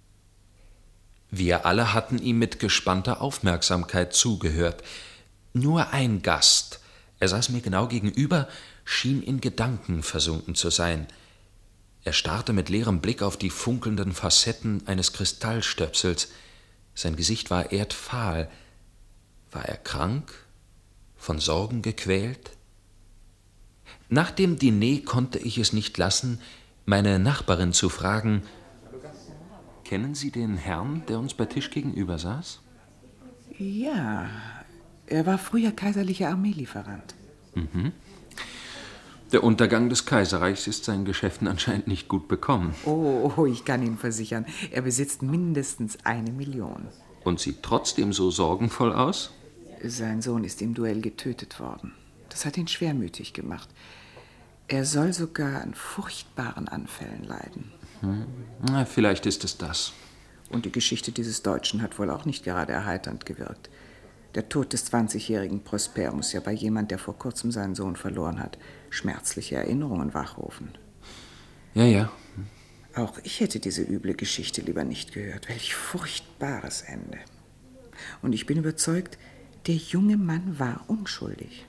Wir alle hatten ihm mit gespannter Aufmerksamkeit zugehört. Nur ein Gast, er saß mir genau gegenüber, schien in Gedanken versunken zu sein. Er starrte mit leerem Blick auf die funkelnden Facetten eines Kristallstöpsels. Sein Gesicht war erdfahl. War er krank? Von Sorgen gequält? Nach dem Diner konnte ich es nicht lassen, meine Nachbarin zu fragen: Kennen Sie den Herrn, der uns bei Tisch gegenüber saß? Ja, er war früher kaiserlicher Armeelieferant. Mhm. Der Untergang des Kaiserreichs ist seinen Geschäften anscheinend nicht gut bekommen. Oh, ich kann Ihnen versichern, er besitzt mindestens eine Million. Und sieht trotzdem so sorgenvoll aus? Sein Sohn ist im Duell getötet worden. Das hat ihn schwermütig gemacht. Er soll sogar an furchtbaren Anfällen leiden. Hm. Na, vielleicht ist es das. Und die Geschichte dieses Deutschen hat wohl auch nicht gerade erheiternd gewirkt. Der Tod des zwanzigjährigen Prosper muss ja bei jemand, der vor kurzem seinen Sohn verloren hat, schmerzliche Erinnerungen wachrufen. Ja, ja. Auch ich hätte diese üble Geschichte lieber nicht gehört. Welch furchtbares Ende. Und ich bin überzeugt, der junge Mann war unschuldig.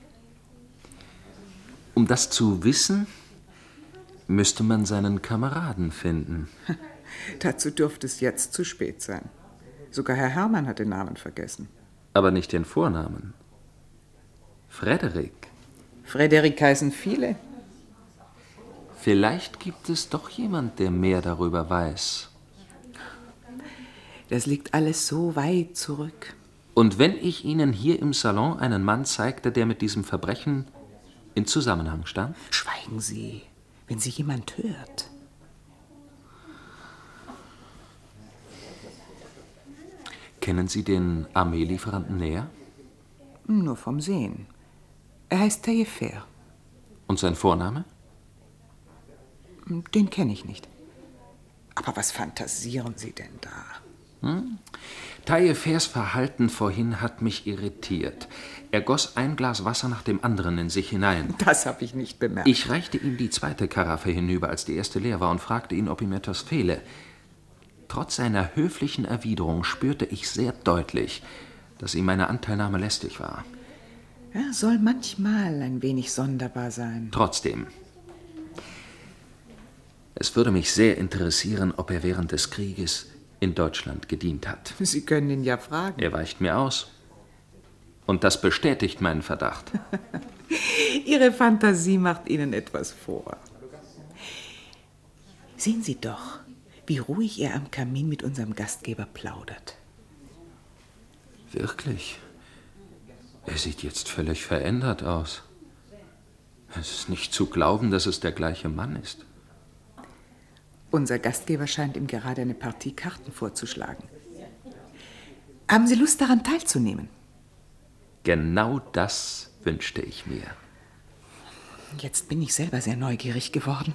Um das zu wissen, müsste man seinen Kameraden finden. Dazu dürfte es jetzt zu spät sein. Sogar Herr Hermann hat den Namen vergessen. Aber nicht den Vornamen. Frederik. Frederik heißen viele. Vielleicht gibt es doch jemand, der mehr darüber weiß. Das liegt alles so weit zurück. Und wenn ich Ihnen hier im Salon einen Mann zeigte, der mit diesem Verbrechen in Zusammenhang stand? Schweigen Sie, wenn Sie jemand hört. Kennen Sie den Armeelieferanten näher? Nur vom Sehen. Er heißt Taillefer. Und sein Vorname? Den kenne ich nicht. Aber was fantasieren Sie denn da? Hm? Taillefers Verhalten vorhin hat mich irritiert. Er goss ein Glas Wasser nach dem anderen in sich hinein. Das habe ich nicht bemerkt. Ich reichte ihm die zweite Karaffe hinüber, als die erste leer war, und fragte ihn, ob ihm etwas fehle. Trotz seiner höflichen Erwiderung spürte ich sehr deutlich, dass ihm meine Anteilnahme lästig war. Er soll manchmal ein wenig sonderbar sein. Trotzdem. Es würde mich sehr interessieren, ob er während des Krieges in Deutschland gedient hat. Sie können ihn ja fragen. Er weicht mir aus. Und das bestätigt meinen Verdacht. Ihre Fantasie macht Ihnen etwas vor. Sehen Sie doch, wie ruhig er am Kamin mit unserem Gastgeber plaudert. Wirklich? Er sieht jetzt völlig verändert aus. Es ist nicht zu glauben, dass es der gleiche Mann ist. Unser Gastgeber scheint ihm gerade eine Partie Karten vorzuschlagen. Haben Sie Lust, daran teilzunehmen? Genau das wünschte ich mir. Jetzt bin ich selber sehr neugierig geworden.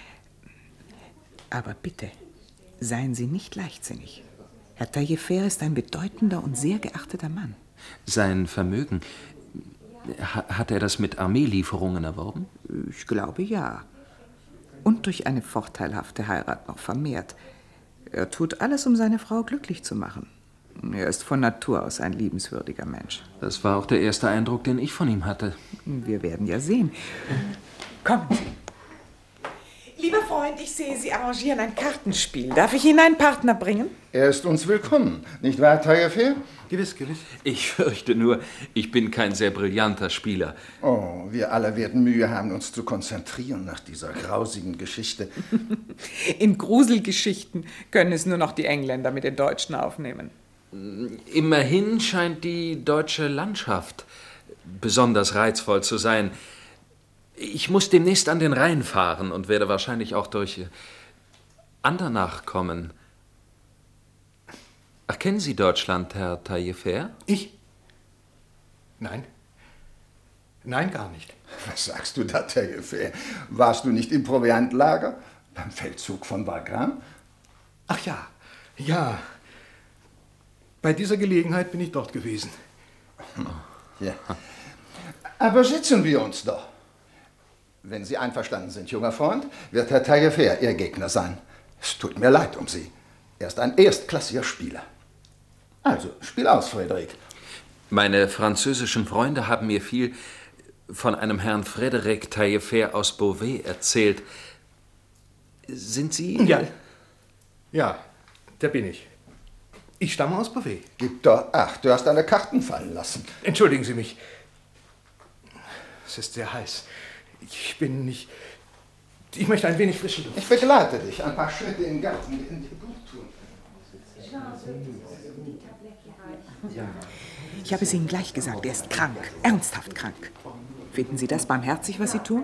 Aber bitte, seien Sie nicht leichtsinnig. Herr Taillefer ist ein bedeutender und sehr geachteter Mann. Sein Vermögen, hat er das mit Armeelieferungen erworben? Ich glaube, ja. Und durch eine vorteilhafte Heirat noch vermehrt. Er tut alles, um seine Frau glücklich zu machen. Er ist von Natur aus ein liebenswürdiger Mensch. Das war auch der erste Eindruck, den ich von ihm hatte. Wir werden ja sehen. Kommen Sie. Lieber Freund, ich sehe, Sie arrangieren ein Kartenspiel. Darf ich Ihnen einen Partner bringen? Er ist uns willkommen, nicht wahr, Taillefer? Gewiss, gewiss. Ich fürchte nur, ich bin kein sehr brillanter Spieler. Oh, wir alle werden Mühe haben, uns zu konzentrieren nach dieser grausigen Geschichte. In Gruselgeschichten können es nur noch die Engländer mit den Deutschen aufnehmen. Immerhin scheint die deutsche Landschaft besonders reizvoll zu sein. Ich muss demnächst an den Rhein fahren und werde wahrscheinlich auch durch Andernach kommen. Ach, kennen Sie Deutschland, Herr Taillefer? Ich? Nein. Nein, gar nicht. Was sagst du da, Taillefer? Warst du nicht im Proviantlager beim Feldzug von Wagram? Ach ja, ja. Bei dieser Gelegenheit bin ich dort gewesen. Ja. Aber sitzen wir uns doch. Wenn Sie einverstanden sind, junger Freund, wird Herr Taillefer Ihr Gegner sein. Es tut mir leid um Sie. Er ist ein erstklassiger Spieler. Also, spiel aus, Frederik. Meine französischen Freunde haben mir viel von einem Herrn Frédéric Taillefer aus Beauvais erzählt. Sind Sie... Ja, ja, der bin ich. Ich stamme aus Beauvais. Gib doch acht, du hast deine Karten fallen lassen. Entschuldigen Sie mich. Es ist sehr heiß. Ich bin nicht... Ich möchte ein wenig frische Luft. Ich begleite dich ein paar Schritte im Garten, die in dir gut tun. Ich habe es Ihnen gleich gesagt, er ist krank, ernsthaft krank. Finden Sie das barmherzig, was Sie tun?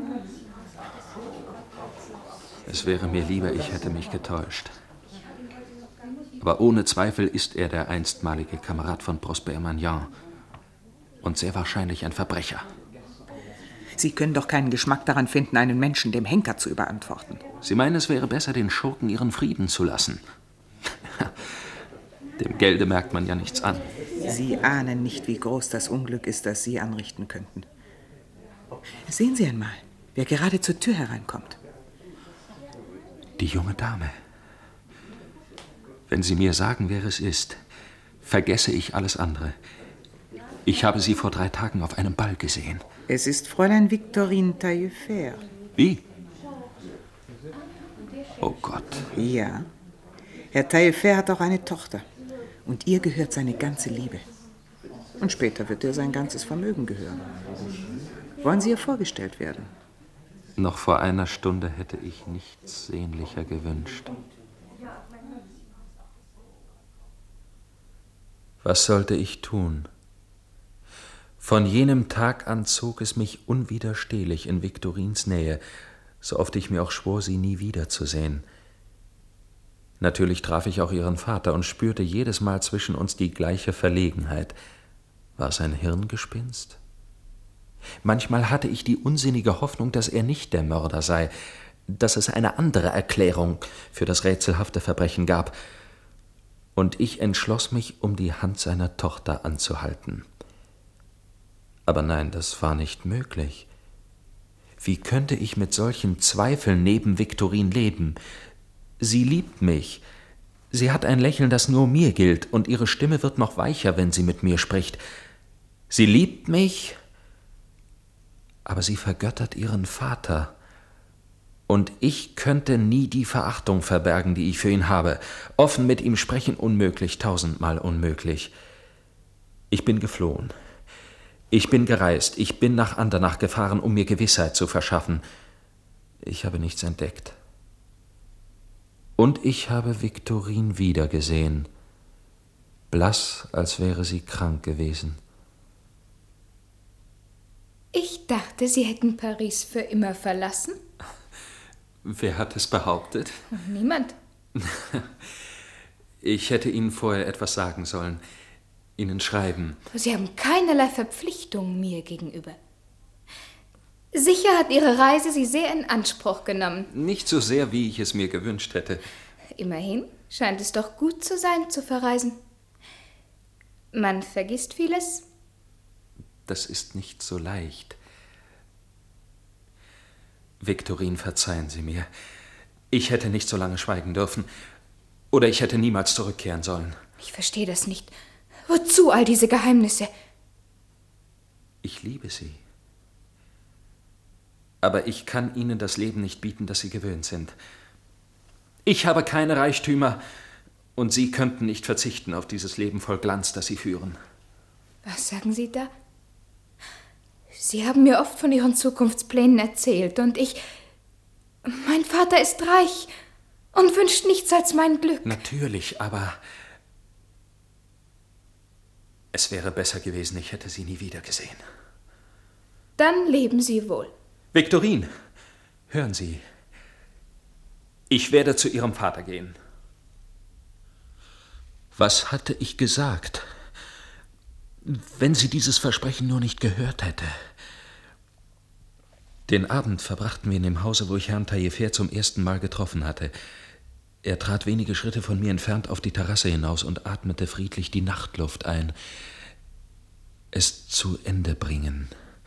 Es wäre mir lieber, ich hätte mich getäuscht. Aber ohne Zweifel ist er der einstmalige Kamerad von Prosper Maignan. Und sehr wahrscheinlich ein Verbrecher. Sie können doch keinen Geschmack daran finden, einen Menschen dem Henker zu überantworten. Sie meinen, es wäre besser, den Schurken ihren Frieden zu lassen. Dem Gelde merkt man ja nichts an. Sie ahnen nicht, wie groß das Unglück ist, das Sie anrichten könnten. Sehen Sie einmal, wer gerade zur Tür hereinkommt. Die junge Dame. Wenn Sie mir sagen, wer es ist, vergesse ich alles andere. Ich habe sie vor drei Tagen auf einem Ball gesehen. Es ist Fräulein Victorine Taillefer. Wie? Oh Gott. Ja. Herr Taillefer hat auch eine Tochter. Und ihr gehört seine ganze Liebe. Und später wird ihr sein ganzes Vermögen gehören. Wollen Sie ihr vorgestellt werden? Noch vor einer Stunde hätte ich nichts sehnlicher gewünscht. Was sollte ich tun? Von jenem Tag an zog es mich unwiderstehlich in Victorines Nähe, so oft ich mir auch schwor, sie nie wiederzusehen. Natürlich traf ich auch ihren Vater und spürte jedes Mal zwischen uns die gleiche Verlegenheit. War es ein Hirngespinst? Manchmal hatte ich die unsinnige Hoffnung, dass er nicht der Mörder sei, dass es eine andere Erklärung für das rätselhafte Verbrechen gab. Und ich entschloss mich, um die Hand seiner Tochter anzuhalten. Aber nein, das war nicht möglich. Wie könnte ich mit solchen Zweifeln neben Victorine leben? Sie liebt mich. Sie hat ein Lächeln, das nur mir gilt, und ihre Stimme wird noch weicher, wenn sie mit mir spricht. Sie liebt mich, aber sie vergöttert ihren Vater. Und ich könnte nie die Verachtung verbergen, die ich für ihn habe. Offen mit ihm sprechen, unmöglich, tausendmal unmöglich. Ich bin geflohen. Ich bin gereist. Ich bin nach Andernach gefahren, um mir Gewissheit zu verschaffen. Ich habe nichts entdeckt. Und ich habe Victorine wiedergesehen, blass, als wäre sie krank gewesen. Ich dachte, Sie hätten Paris für immer verlassen. Wer hat es behauptet? Niemand. Ich hätte Ihnen vorher etwas sagen sollen, Ihnen schreiben. Sie haben keinerlei Verpflichtung mir gegenüber. Sicher hat Ihre Reise Sie sehr in Anspruch genommen. Nicht so sehr, wie ich es mir gewünscht hätte. Immerhin scheint es doch gut zu sein, zu verreisen. Man vergisst vieles. Das ist nicht so leicht. Victorine, verzeihen Sie mir. Ich hätte nicht so lange schweigen dürfen. Oder ich hätte niemals zurückkehren sollen. Ich verstehe das nicht. Wozu all diese Geheimnisse? Ich liebe Sie. Aber ich kann Ihnen das Leben nicht bieten, das Sie gewöhnt sind. Ich habe keine Reichtümer, und Sie könnten nicht verzichten auf dieses Leben voll Glanz, das Sie führen. Was sagen Sie da? Sie haben mir oft von Ihren Zukunftsplänen erzählt, und ich... Mein Vater ist reich und wünscht nichts als mein Glück. Natürlich, aber... Es wäre besser gewesen, ich hätte Sie nie wiedergesehen. Dann leben Sie wohl. Victorine, hören Sie. Ich werde zu Ihrem Vater gehen. Was hatte ich gesagt? Wenn sie dieses Versprechen nur nicht gehört hätte. Den Abend verbrachten wir in dem Hause, wo ich Herrn Taillefer zum ersten Mal getroffen hatte. Er trat wenige Schritte von mir entfernt auf die Terrasse hinaus und atmete friedlich die Nachtluft ein. Es zu Ende bringen.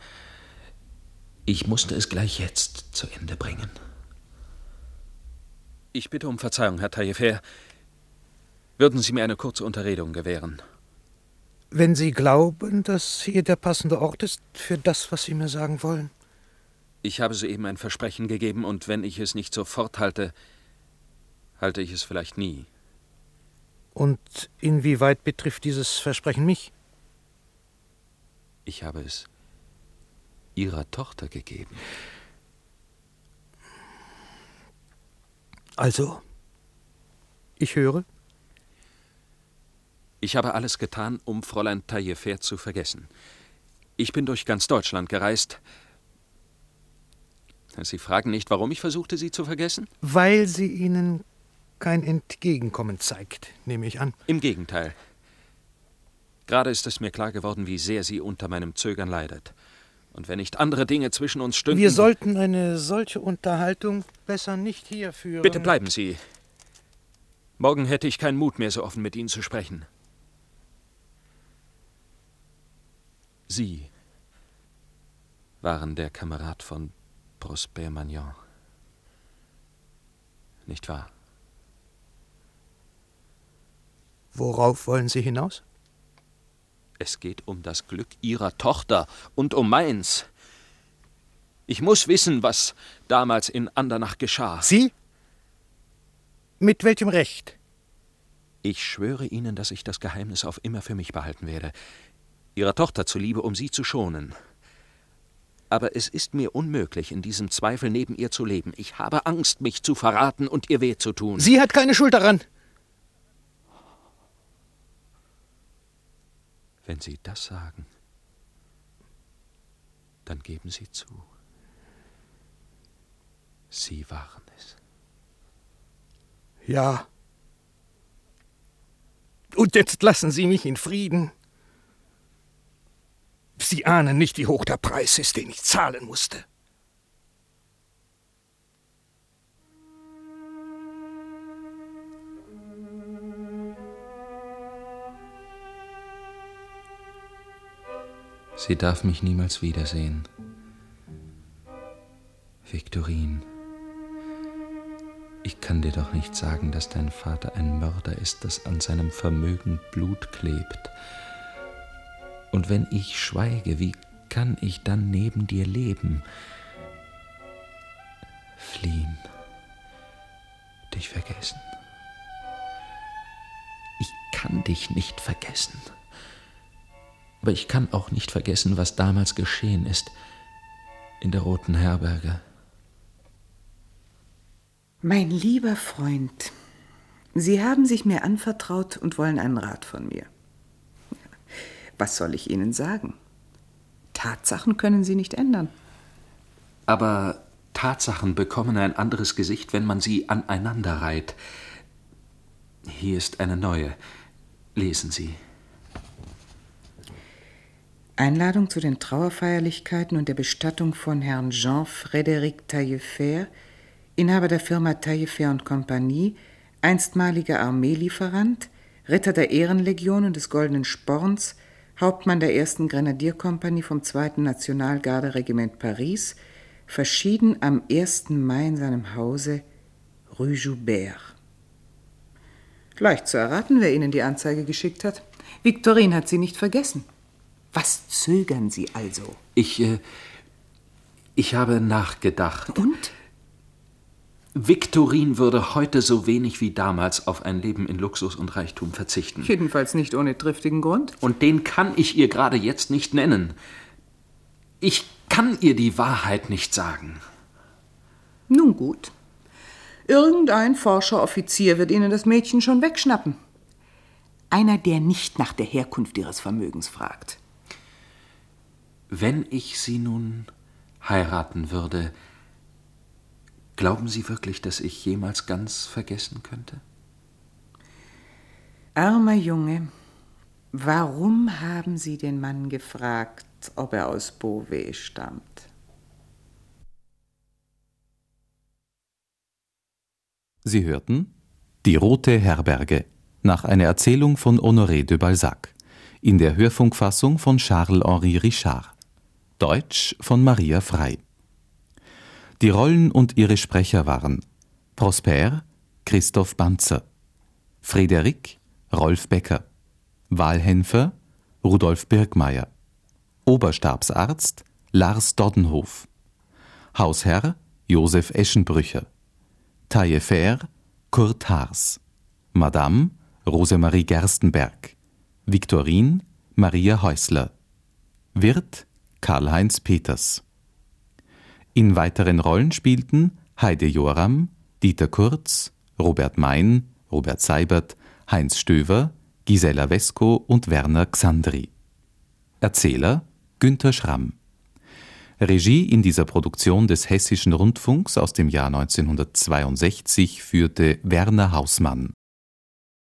Ich musste es gleich jetzt zu Ende bringen. Ich bitte um Verzeihung, Herr Taillefer. Würden Sie mir eine kurze Unterredung gewähren? Wenn Sie glauben, dass hier der passende Ort ist für das, was Sie mir sagen wollen. Ich habe soeben ein Versprechen gegeben, und wenn ich es nicht sofort halte, halte ich es vielleicht nie. Und inwieweit betrifft dieses Versprechen mich? Ich habe es Ihrer Tochter gegeben. Also, ich höre. Ich habe alles getan, um Fräulein Taillefer zu vergessen. Ich bin durch ganz Deutschland gereist. Sie fragen nicht, warum ich versuchte, sie zu vergessen? Weil sie Ihnen kein Entgegenkommen zeigt, nehme ich an. Im Gegenteil. Gerade ist es mir klar geworden, wie sehr sie unter meinem Zögern leidet. Und wenn nicht andere Dinge zwischen uns stünden... Wir sollten eine solche Unterhaltung besser nicht hier führen. Bitte bleiben Sie. Morgen hätte ich keinen Mut mehr, so offen mit Ihnen zu sprechen. Sie waren der Kamerad von Prosper Magnon. Nicht wahr? Worauf wollen Sie hinaus? Es geht um das Glück Ihrer Tochter und um meins. Ich muss wissen, was damals in Andernach geschah. Sie? Mit welchem Recht? Ich schwöre Ihnen, dass ich das Geheimnis auf immer für mich behalten werde. Ihrer Tochter zuliebe, um sie zu schonen. Aber es ist mir unmöglich, in diesem Zweifel neben ihr zu leben. Ich habe Angst, mich zu verraten und ihr weh zu tun. Sie hat keine Schuld daran. Wenn Sie das sagen, dann geben Sie zu. Sie waren es. Ja. Und jetzt lassen Sie mich in Frieden. Sie ahnen nicht, wie hoch der Preis ist, den ich zahlen musste. Sie darf mich niemals wiedersehen. Victorine, ich kann dir doch nicht sagen, dass dein Vater ein Mörder ist, das an seinem Vermögen Blut klebt. Und wenn ich schweige, wie kann ich dann neben dir leben? Fliehen, dich vergessen. Ich kann dich nicht vergessen. Aber ich kann auch nicht vergessen, was damals geschehen ist in der Roten Herberge. Mein lieber Freund, Sie haben sich mir anvertraut und wollen einen Rat von mir. Was soll ich Ihnen sagen? Tatsachen können Sie nicht ändern. Aber Tatsachen bekommen ein anderes Gesicht, wenn man sie aneinander reiht. Hier ist eine neue. Lesen Sie. Einladung zu den Trauerfeierlichkeiten und der Bestattung von Herrn Jean-Frédéric Taillefer, Inhaber der Firma Taillefer und Compagnie, einstmaliger Armeelieferant, Ritter der Ehrenlegion und des Goldenen Sporns, Hauptmann der ersten Grenadierkompanie vom zweiten Nationalgarderegiment Paris, verschieden am ersten Mai in seinem Hause Rue Joubert. Leicht zu erraten, wer Ihnen die Anzeige geschickt hat. Victorine hat sie nicht vergessen. Was zögern Sie also? Ich, äh, ich habe nachgedacht. Und? Victorine würde heute so wenig wie damals auf ein Leben in Luxus und Reichtum verzichten. Jedenfalls nicht ohne triftigen Grund. Und den kann ich ihr gerade jetzt nicht nennen. Ich kann ihr die Wahrheit nicht sagen. Nun gut. Irgendein forscher Offizier wird Ihnen das Mädchen schon wegschnappen. Einer, der nicht nach der Herkunft Ihres Vermögens fragt. Wenn ich sie nun heiraten würde, glauben Sie wirklich, dass ich jemals ganz vergessen könnte? Armer Junge, warum haben Sie den Mann gefragt, ob er aus Beauvais stammt? Sie hörten Die Rote Herberge nach einer Erzählung von Honoré de Balzac in der Hörfunkfassung von Charles-Henri Richard. Deutsch von Maria Frey. Die Rollen und ihre Sprecher waren Prosper, Christoph Banzer, Frédéric, Rolf Becker, Wahlhenfer, Rudolf Birkmeier, Oberstabsarzt, Lars Doddenhof, Hausherr, Josef Eschenbrücher, Taillefer, Kurt Haars, Madame, Rosemarie Gerstenberg, Victorine, Maria Häusler, Wirt, Karl-Heinz Peters. In weiteren Rollen spielten Heide Joram, Dieter Kurz, Robert Mein, Robert Seibert, Heinz Stöver, Gisela Wesko und Werner Xandri. Erzähler Günter Schramm. Regie in dieser Produktion des Hessischen Rundfunks aus dem Jahr neunzehnhundertzweiundsechzig führte Werner Hausmann.